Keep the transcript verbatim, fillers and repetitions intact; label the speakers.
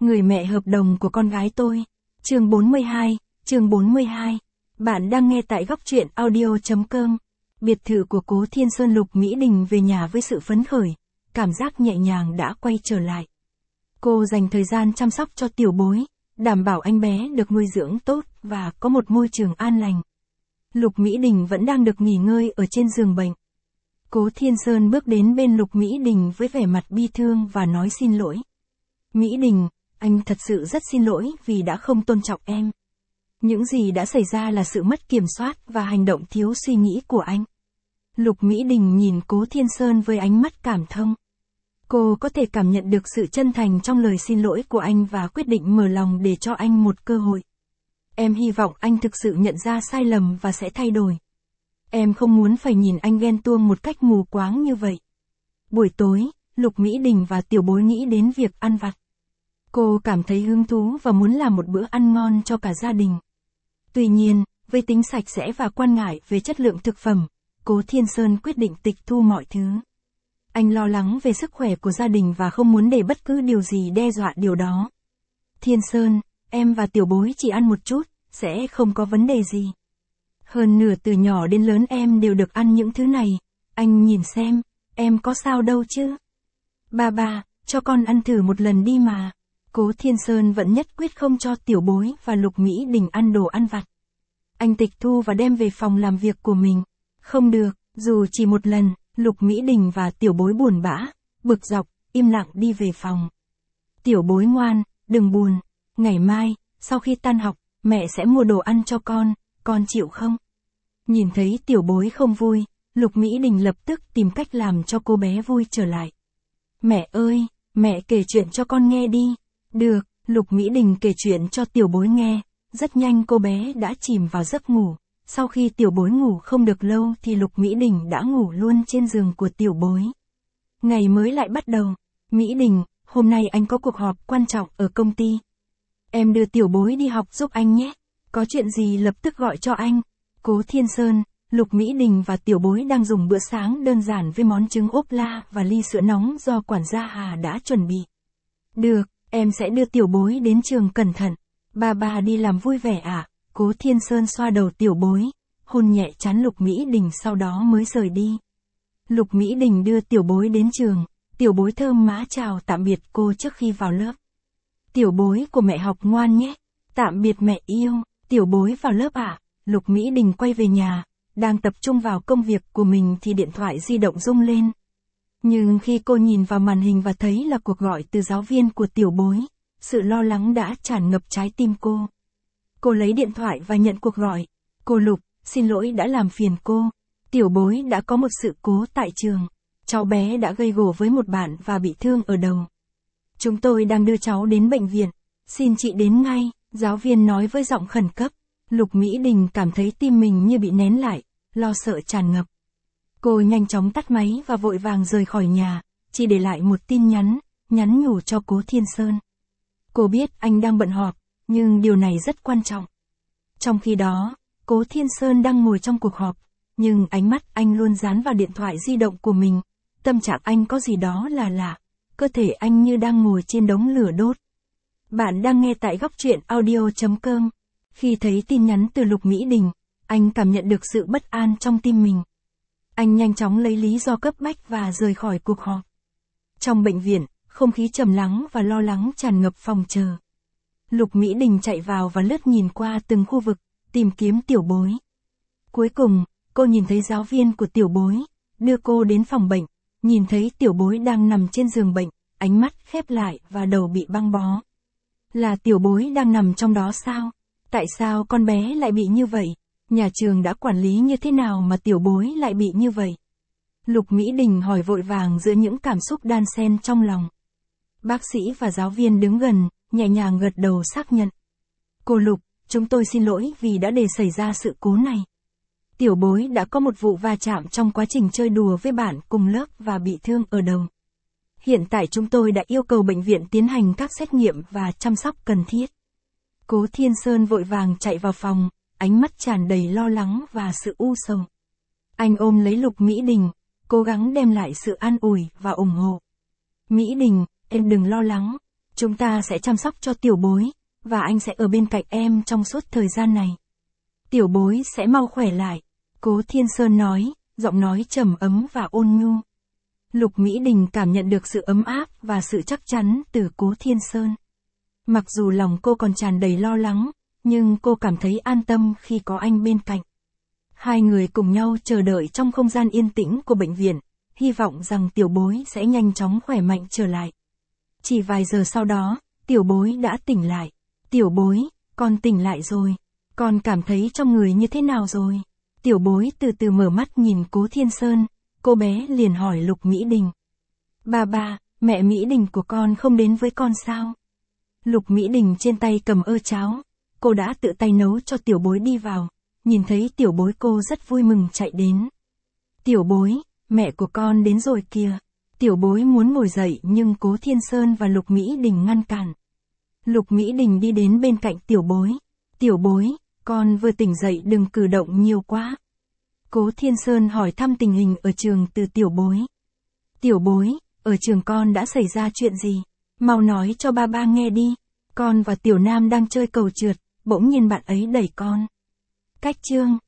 Speaker 1: Người mẹ hợp đồng của con gái tôi. Chương bốn mươi hai, chương bốn mươi hai. Bạn đang nghe tại góc truyện audio chấm com. Biệt thự của Cố Thiên Sơn. Lục Mỹ Đình về nhà với sự phấn khởi, cảm giác nhẹ nhàng đã quay trở lại. Cô dành thời gian chăm sóc cho tiểu bối, đảm bảo anh bé được nuôi dưỡng tốt và có một môi trường an lành. Lục Mỹ Đình vẫn đang được nghỉ ngơi ở trên giường bệnh. Cố Thiên Sơn bước đến bên Lục Mỹ Đình với vẻ mặt bi thương và nói xin lỗi. Mỹ Đình, anh thật sự rất xin lỗi vì đã không tôn trọng em. Những gì đã xảy ra là sự mất kiểm soát và hành động thiếu suy nghĩ của anh. Lục Mỹ Đình nhìn Cố Thiên Sơn với ánh mắt cảm thông. Cô có thể cảm nhận được sự chân thành trong lời xin lỗi của anh và quyết định mở lòng để cho anh một cơ hội. Em hy vọng anh thực sự nhận ra sai lầm và sẽ thay đổi. Em không muốn phải nhìn anh ghen tuông một cách mù quáng như vậy. Buổi tối, Lục Mỹ Đình và tiểu bối nghĩ đến việc ăn vặt. Cô cảm thấy hứng thú và muốn làm một bữa ăn ngon cho cả gia đình. Tuy nhiên, với tính sạch sẽ và quan ngại về chất lượng thực phẩm, Cố Thiên Sơn quyết định tịch thu mọi thứ. Anh lo lắng về sức khỏe của gia đình và không muốn để bất cứ điều gì đe dọa điều đó. Thiên Sơn, em và tiểu bối chỉ ăn một chút, sẽ không có vấn đề gì. Hơn nửa từ nhỏ đến lớn em đều được ăn những thứ này, anh nhìn xem, em có sao đâu chứ. Ba ba, cho con ăn thử một lần đi mà. Cố Thiên Sơn vẫn nhất quyết không cho tiểu bối và Lục Mỹ Đình ăn đồ ăn vặt. Anh tịch thu và đem về phòng làm việc của mình. Không được, dù chỉ một lần, Lục Mỹ Đình và tiểu bối buồn bã, bực dọc, im lặng đi về phòng. Tiểu bối ngoan, đừng buồn, ngày mai, sau khi tan học, mẹ sẽ mua đồ ăn cho con, con chịu không? Nhìn thấy tiểu bối không vui, Lục Mỹ Đình lập tức tìm cách làm cho cô bé vui trở lại. Mẹ ơi, mẹ kể chuyện cho con nghe đi. Được, Lục Mỹ Đình kể chuyện cho tiểu bối nghe, rất nhanh cô bé đã chìm vào giấc ngủ. Sau khi tiểu bối ngủ không được lâu thì Lục Mỹ Đình đã ngủ luôn trên giường của tiểu bối. Ngày mới lại bắt đầu. Mỹ Đình, hôm nay anh có cuộc họp quan trọng ở công ty. Em đưa tiểu bối đi học giúp anh nhé. Có chuyện gì lập tức gọi cho anh. Cố Thiên Sơn, Lục Mỹ Đình và tiểu bối đang dùng bữa sáng đơn giản với món trứng ốp la và ly sữa nóng do quản gia Hà đã chuẩn bị. Được, em sẽ đưa tiểu bối đến trường cẩn thận. Ba ba đi làm vui vẻ à? Cố Thiên Sơn xoa đầu tiểu bối, hôn nhẹ trán Lục Mỹ Đình sau đó mới rời đi. Lục Mỹ Đình đưa tiểu bối đến trường, tiểu bối thơm má chào tạm biệt cô trước khi vào lớp. Tiểu bối của mẹ học ngoan nhé, tạm biệt mẹ yêu, tiểu bối vào lớp à? Lục Mỹ Đình quay về nhà, đang tập trung vào công việc của mình thì điện thoại di động rung lên. Nhưng khi cô nhìn vào màn hình và thấy là cuộc gọi từ giáo viên của tiểu bối, sự lo lắng đã tràn ngập trái tim cô. Cô lấy điện thoại và nhận cuộc gọi. Cô Lục, xin lỗi đã làm phiền cô. Tiểu bối đã có một sự cố tại trường. Cháu bé đã gây gổ với một bạn và bị thương ở đầu. Chúng tôi đang đưa cháu đến bệnh viện. Xin chị đến ngay, giáo viên nói với giọng khẩn cấp. Lục Mỹ Đình cảm thấy tim mình như bị nén lại, lo sợ tràn ngập. Cô nhanh chóng tắt máy và vội vàng rời khỏi nhà, chỉ để lại một tin nhắn, nhắn nhủ cho Cố Thiên Sơn. Cô biết anh đang bận họp, nhưng điều này rất quan trọng. Trong khi đó, Cố Thiên Sơn đang ngồi trong cuộc họp, nhưng ánh mắt anh luôn dán vào điện thoại di động của mình. Tâm trạng anh có gì đó là lạ, cơ thể anh như đang ngồi trên đống lửa đốt. Bạn đang nghe tại góc truyện audio chấm com. Khi thấy tin nhắn từ Lục Mỹ Đình, anh cảm nhận được sự bất an trong tim mình. Anh nhanh chóng lấy lý do cấp bách và rời khỏi cuộc họp. Trong bệnh viện, không khí trầm lắng và lo lắng tràn ngập phòng chờ. Lục Mỹ Đình chạy vào và lướt nhìn qua từng khu vực, tìm kiếm tiểu bối. Cuối cùng, cô nhìn thấy giáo viên của tiểu bối, đưa cô đến phòng bệnh, nhìn thấy tiểu bối đang nằm trên giường bệnh, ánh mắt khép lại và đầu bị băng bó. Là tiểu bối đang nằm trong đó sao? Tại sao con bé lại bị như vậy? Nhà trường đã quản lý như thế nào mà tiểu bối lại bị như vậy? Lục Mỹ Đình hỏi vội vàng giữa những cảm xúc đan xen trong lòng. Bác sĩ và giáo viên đứng gần, nhẹ nhàng gật đầu xác nhận. Cô Lục, chúng tôi xin lỗi vì đã để xảy ra sự cố này. Tiểu bối đã có một vụ va chạm trong quá trình chơi đùa với bạn cùng lớp và bị thương ở đầu. Hiện tại chúng tôi đã yêu cầu bệnh viện tiến hành các xét nghiệm và chăm sóc cần thiết. Cố Thiên Sơn vội vàng chạy vào phòng, ánh mắt tràn đầy lo lắng và sự u sầu. Anh ôm lấy Lục Mỹ Đình, cố gắng đem lại sự an ủi và ủng hộ. Mỹ Đình, em đừng lo lắng. Chúng ta sẽ chăm sóc cho tiểu bối, và anh sẽ ở bên cạnh em trong suốt thời gian này. Tiểu bối sẽ mau khỏe lại, Cố Thiên Sơn nói, giọng nói trầm ấm và ôn nhu. Lục Mỹ Đình cảm nhận được sự ấm áp và sự chắc chắn từ Cố Thiên Sơn. Mặc dù lòng cô còn tràn đầy lo lắng, nhưng cô cảm thấy an tâm khi có anh bên cạnh. Hai người cùng nhau chờ đợi trong không gian yên tĩnh của bệnh viện, hy vọng rằng tiểu bối sẽ nhanh chóng khỏe mạnh trở lại. Chỉ vài giờ sau đó, tiểu bối đã tỉnh lại. Tiểu bối, con tỉnh lại rồi. Con cảm thấy trong người như thế nào rồi? Tiểu bối từ từ mở mắt nhìn Cố Thiên Sơn, cô bé liền hỏi Lục Mỹ Đình. Ba ba, mẹ Mỹ Đình của con không đến với con sao? Lục Mỹ Đình trên tay cầm ơ cháo, cô đã tự tay nấu cho tiểu bối đi vào, nhìn thấy tiểu bối cô rất vui mừng chạy đến. Tiểu bối, mẹ của con đến rồi kìa. Tiểu bối muốn ngồi dậy nhưng Cố Thiên Sơn và Lục Mỹ Đình ngăn cản. Lục Mỹ Đình đi đến bên cạnh tiểu bối. Tiểu bối, con vừa tỉnh dậy đừng cử động nhiều quá. Cố Thiên Sơn hỏi thăm tình hình ở trường từ tiểu bối. Tiểu bối, ở trường con đã xảy ra chuyện gì? Mau nói cho ba ba nghe đi. Con và Tiểu Nam đang chơi cầu trượt, bỗng nhiên bạn ấy đẩy con. Cách chương